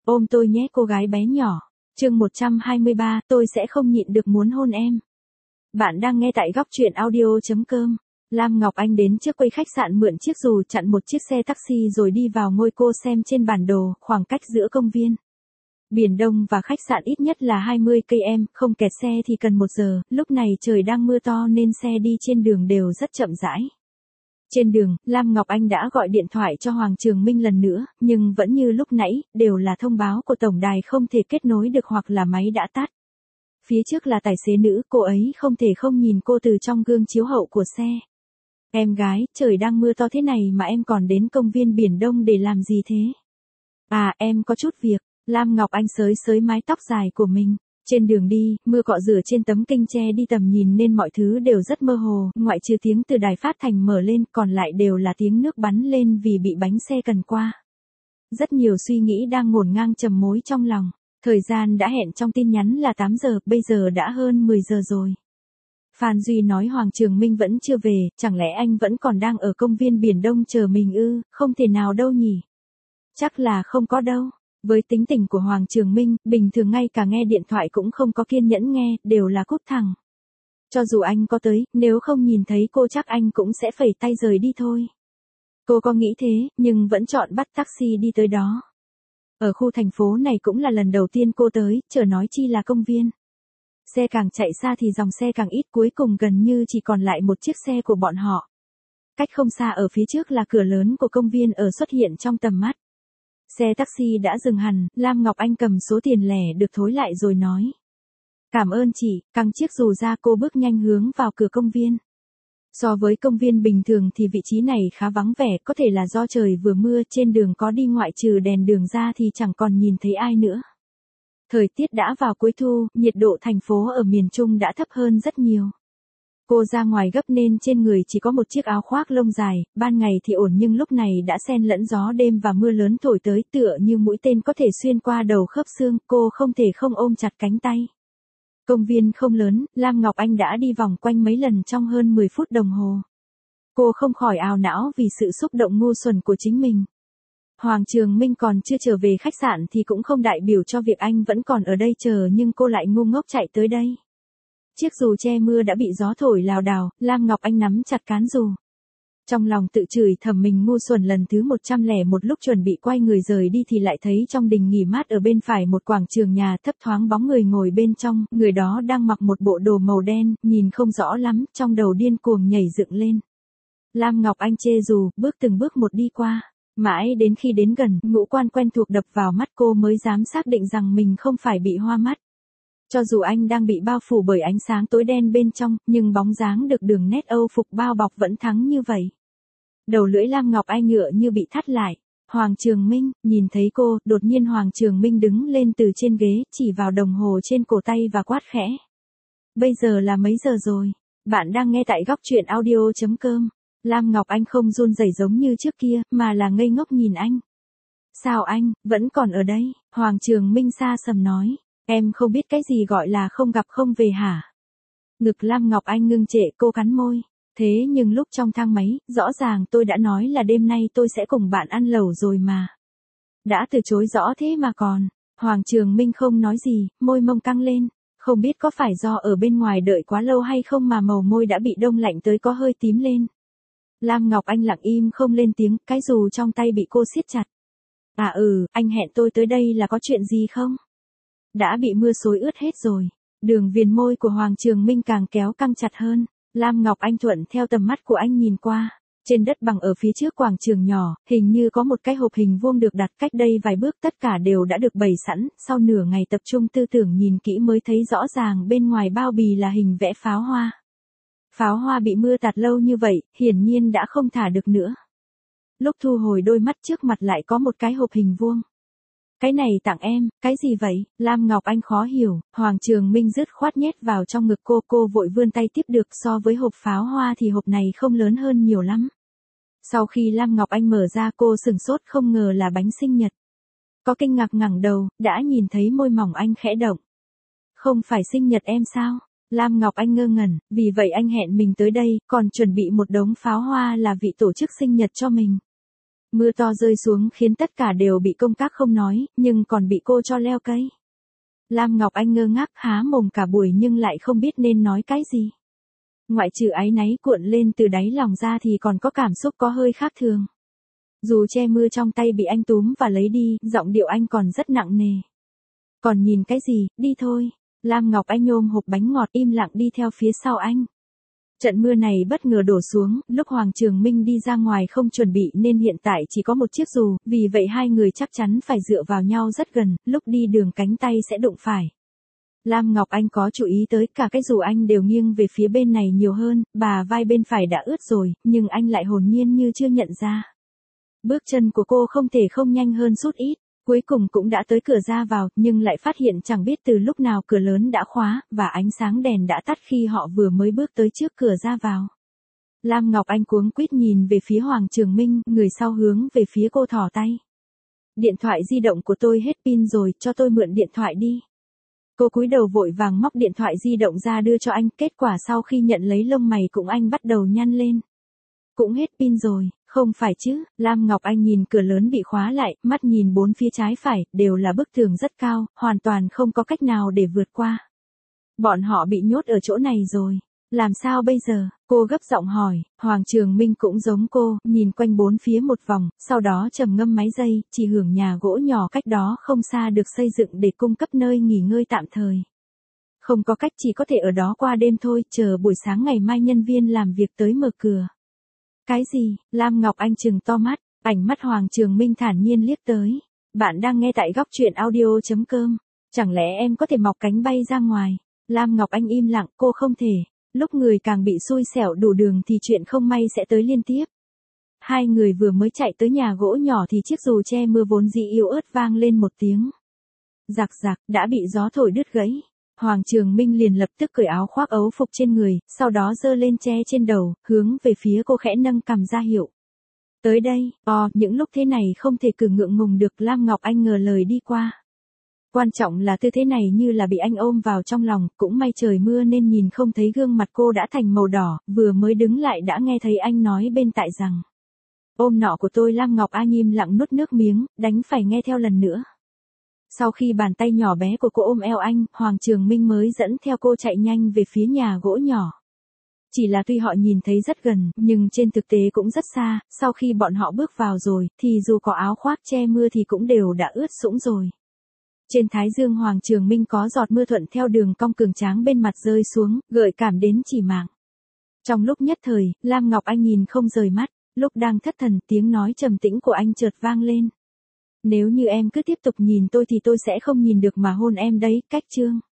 Ôm tôi nhé cô gái bé nhỏ. Chương 123, tôi sẽ không nhịn được muốn hôn em. Bạn đang nghe tại góc truyện audio.com. Lam Ngọc Anh đến trước quầy khách sạn mượn chiếc dù chặn một chiếc xe taxi rồi đi vào ngôi cô xem trên bản đồ khoảng cách giữa công viên Biển Đông và khách sạn ít nhất là 20 km, không kẹt xe thì cần 1 giờ, lúc này trời đang mưa to nên xe đi trên đường đều rất chậm rãi. Trên đường, Lam Ngọc Anh đã gọi điện thoại cho Hoàng Trường Minh lần nữa, nhưng vẫn như lúc nãy, đều là thông báo của tổng đài không thể kết nối được hoặc là máy đã tắt. Phía trước là tài xế nữ, cô ấy không thể không nhìn cô từ trong gương chiếu hậu của xe. Em gái, trời đang mưa to thế này mà em còn đến công viên Biển Đông để làm gì thế? À, em có chút việc. Lam Ngọc Anh xới xới mái tóc dài của mình. Trên đường đi, mưa cọ rửa trên tấm kinh che đi tầm nhìn nên mọi thứ đều rất mơ hồ, ngoại trừ tiếng từ đài phát thanh mở lên còn lại đều là tiếng nước bắn lên vì bị bánh xe cần qua. Rất nhiều suy nghĩ đang ngổn ngang trầm mối trong lòng. Thời gian đã hẹn trong tin nhắn là 8 giờ, bây giờ đã hơn 10 giờ rồi. Phan Duy nói Hoàng Trường Minh vẫn chưa về, chẳng lẽ anh vẫn còn đang ở công viên Biển Đông chờ mình ư? Không thể nào đâu nhỉ. Chắc là không có đâu. Với tính tình của Hoàng Trường Minh, bình thường ngay cả nghe điện thoại cũng không có kiên nhẫn nghe, đều là cúp thẳng. Cho dù anh có tới, nếu không nhìn thấy cô chắc anh cũng sẽ phẩy tay rời đi thôi. Cô có nghĩ thế, nhưng vẫn chọn bắt taxi đi tới đó. Ở khu thành phố này cũng là lần đầu tiên cô tới, chớ nói chi là công viên. Xe càng chạy xa thì dòng xe càng ít, cuối cùng gần như chỉ còn lại một chiếc xe của bọn họ. Cách không xa ở phía trước là cửa lớn của công viên ở xuất hiện trong tầm mắt. Xe taxi đã dừng hẳn, Lam Ngọc Anh cầm số tiền lẻ được thối lại rồi nói. Cảm ơn chị, căng chiếc dù ra cô bước nhanh hướng vào cửa công viên. So với công viên bình thường thì vị trí này khá vắng vẻ, có thể là do trời vừa mưa, trên đường có đi ngoại trừ đèn đường ra thì chẳng còn nhìn thấy ai nữa. Thời tiết đã vào cuối thu, nhiệt độ thành phố ở miền Trung đã thấp hơn rất nhiều. Cô ra ngoài gấp nên trên người chỉ có một chiếc áo khoác lông dài, ban ngày thì ổn nhưng lúc này đã xen lẫn gió đêm và mưa lớn thổi tới tựa như mũi tên có thể xuyên qua đầu khớp xương, cô không thể không ôm chặt cánh tay. Công viên không lớn, Lam Ngọc Anh đã đi vòng quanh mấy lần trong hơn 10 phút đồng hồ. Cô không khỏi ào não vì sự xúc động ngu xuẩn của chính mình. Hoàng Trường Minh còn chưa trở về khách sạn thì cũng không đại biểu cho việc anh vẫn còn ở đây chờ nhưng cô lại ngu ngốc chạy tới đây. Chiếc dù che mưa đã bị gió thổi lảo đảo, Lam Ngọc Anh nắm chặt cán dù. Trong lòng tự chửi thầm mình ngu xuẩn lần thứ 101 lúc chuẩn bị quay người rời đi thì lại thấy trong đình nghỉ mát ở bên phải một quảng trường nhà thấp thoáng bóng người ngồi bên trong, người đó đang mặc một bộ đồ màu đen, nhìn không rõ lắm, trong đầu điên cuồng nhảy dựng lên. Lam Ngọc Anh chê dù, bước từng bước một đi qua. Mãi đến khi đến gần, ngũ quan quen thuộc đập vào mắt cô mới dám xác định rằng mình không phải bị hoa mắt. Cho dù anh đang bị bao phủ bởi ánh sáng tối đen bên trong, nhưng bóng dáng được đường nét Âu phục bao bọc vẫn thắng như vậy. Đầu lưỡi Lam Ngọc Anh ngựa như bị thắt lại. Hoàng Trường Minh, nhìn thấy cô, đột nhiên Hoàng Trường Minh đứng lên từ trên ghế, chỉ vào đồng hồ trên cổ tay và quát khẽ. Bây giờ là mấy giờ rồi? Bạn đang nghe tại góc truyện audio.com. Lam Ngọc Anh không run rẩy giống như trước kia, mà là ngây ngốc nhìn anh. Sao anh, vẫn còn ở đây? Hoàng Trường Minh xa sầm nói. Em không biết cái gì gọi là không gặp không về hả? Ngực Lam Ngọc Anh ngưng trệ, cô cắn môi. Thế nhưng lúc trong thang máy, rõ ràng tôi đã nói là đêm nay tôi sẽ cùng bạn ăn lẩu rồi mà. Đã từ chối rõ thế mà còn. Hoàng Trường Minh không nói gì, môi mông căng lên. Không biết có phải do ở bên ngoài đợi quá lâu hay không mà màu môi đã bị đông lạnh tới có hơi tím lên. Lam Ngọc Anh lặng im không lên tiếng, cái dù trong tay bị cô siết chặt. À anh hẹn tôi tới đây là có chuyện gì không? Đã bị mưa xối ướt hết rồi. Đường viền môi của Hoàng Trường Minh càng kéo căng chặt hơn. Lam Ngọc Anh thuận theo tầm mắt của anh nhìn qua. Trên đất bằng ở phía trước quảng trường nhỏ, hình như có một cái hộp hình vuông được đặt cách đây vài bước, tất cả đều đã được bày sẵn. Sau nửa ngày tập trung tư tưởng nhìn kỹ mới thấy rõ ràng bên ngoài bao bì là hình vẽ pháo hoa. Pháo hoa bị mưa tạt lâu như vậy, hiển nhiên đã không thả được nữa. Lúc thu hồi đôi mắt trước mặt lại có một cái hộp hình vuông. Cái này tặng em, cái gì vậy? Lam Ngọc Anh khó hiểu, Hoàng Trường Minh dứt khoát nhét vào trong ngực cô vội vươn tay tiếp được, so với hộp pháo hoa thì hộp này không lớn hơn nhiều lắm. Sau khi Lam Ngọc Anh mở ra cô sửng sốt không ngờ là bánh sinh nhật. Có kinh ngạc ngẩng đầu, đã nhìn thấy môi mỏng anh khẽ động. Không phải sinh nhật em sao? Lam Ngọc Anh ngơ ngẩn, vì vậy anh hẹn mình tới đây, còn chuẩn bị một đống pháo hoa là vị tổ chức sinh nhật cho mình. Mưa to rơi xuống khiến tất cả đều bị công tác không nói, nhưng còn bị cô cho leo cây. Lam Ngọc Anh ngơ ngác há mồm cả buổi nhưng lại không biết nên nói cái gì. Ngoại trừ áy náy cuộn lên từ đáy lòng ra thì còn có cảm xúc có hơi khác thường. Dù che mưa trong tay bị anh túm và lấy đi, giọng điệu anh còn rất nặng nề. Còn nhìn cái gì, đi thôi. Lam Ngọc Anh ôm hộp bánh ngọt im lặng đi theo phía sau anh. Trận mưa này bất ngờ đổ xuống, lúc Hoàng Trường Minh đi ra ngoài không chuẩn bị nên hiện tại chỉ có một chiếc dù, vì vậy hai người chắc chắn phải dựa vào nhau rất gần, lúc đi đường cánh tay sẽ đụng phải. Lam Ngọc Anh có chú ý tới cả cái dù anh đều nghiêng về phía bên này nhiều hơn, bà vai bên phải đã ướt rồi, nhưng anh lại hồn nhiên như chưa nhận ra. Bước chân của cô không thể không nhanh hơn chút ít, cuối cùng cũng đã tới cửa ra vào, nhưng lại phát hiện chẳng biết từ lúc nào cửa lớn đã khóa, và ánh sáng đèn đã tắt khi họ vừa mới bước tới trước cửa ra vào. Lam Ngọc Anh cuống quýt nhìn về phía Hoàng Trường Minh, người sau hướng về phía cô thò tay. Điện thoại di động của tôi hết pin rồi, cho tôi mượn điện thoại đi. Cô cúi đầu vội vàng móc điện thoại di động ra đưa cho anh, kết quả sau khi nhận lấy lông mày cũng anh bắt đầu nhăn lên. Cũng hết pin rồi, không phải chứ, Lam Ngọc Anh nhìn cửa lớn bị khóa lại, mắt nhìn bốn phía trái phải, đều là bức tường rất cao, hoàn toàn không có cách nào để vượt qua. Bọn họ bị nhốt ở chỗ này rồi. Làm sao bây giờ? Cô gấp giọng hỏi. Hoàng Trường Minh cũng giống cô, nhìn quanh bốn phía một vòng, sau đó trầm ngâm máy giây, chỉ hưởng nhà gỗ nhỏ cách đó không xa được xây dựng để cung cấp nơi nghỉ ngơi tạm thời. Không có cách, chỉ có thể ở đó qua đêm thôi, chờ buổi sáng ngày mai nhân viên làm việc tới mở cửa. Cái gì? Lam Ngọc Anh trừng to mắt, ánh mắt Hoàng Trường Minh thản nhiên liếc tới. Bạn đang nghe tại góc truyện audio.com. Chẳng lẽ em có thể mọc cánh bay ra ngoài? Lam Ngọc Anh im lặng, cô không thể. Lúc người càng bị xui xẻo đủ đường thì chuyện không may sẽ tới liên tiếp. Hai người vừa mới chạy tới nhà gỗ nhỏ thì chiếc dù che mưa vốn dĩ yếu ớt vang lên một tiếng. Rạc rạc, đã bị gió thổi đứt gãy. Hoàng Trường Minh liền lập tức cởi áo khoác ấu phục trên người, sau đó giơ lên che trên đầu, hướng về phía cô khẽ nâng cằm ra hiệu. Tới đây, những lúc thế này không thể cử ngượng ngùng được, Lam Ngọc Anh ngờ lời đi qua. Quan trọng là tư thế này như là bị anh ôm vào trong lòng, cũng may trời mưa nên nhìn không thấy gương mặt cô đã thành màu đỏ, vừa mới đứng lại đã nghe thấy anh nói bên tai rằng. Ôm nọ của tôi. Lam Ngọc Anh im lặng nuốt nước miếng, đánh phải nghe theo lần nữa. Sau khi bàn tay nhỏ bé của cô ôm eo anh, Hoàng Trường Minh mới dẫn theo cô chạy nhanh về phía nhà gỗ nhỏ. Chỉ là tuy họ nhìn thấy rất gần, nhưng trên thực tế cũng rất xa, sau khi bọn họ bước vào rồi, thì dù có áo khoác che mưa thì cũng đều đã ướt sũng rồi. Trên thái dương Hoàng Trường Minh có giọt mưa thuận theo đường cong cường tráng bên mặt rơi xuống, gợi cảm đến chỉ mạng. Trong lúc nhất thời, Lam Ngọc Anh nhìn không rời mắt, lúc đang thất thần tiếng nói trầm tĩnh của anh chợt vang lên. Nếu như em cứ tiếp tục nhìn tôi thì tôi sẽ không nhìn được mà hôn em đấy, cách chương.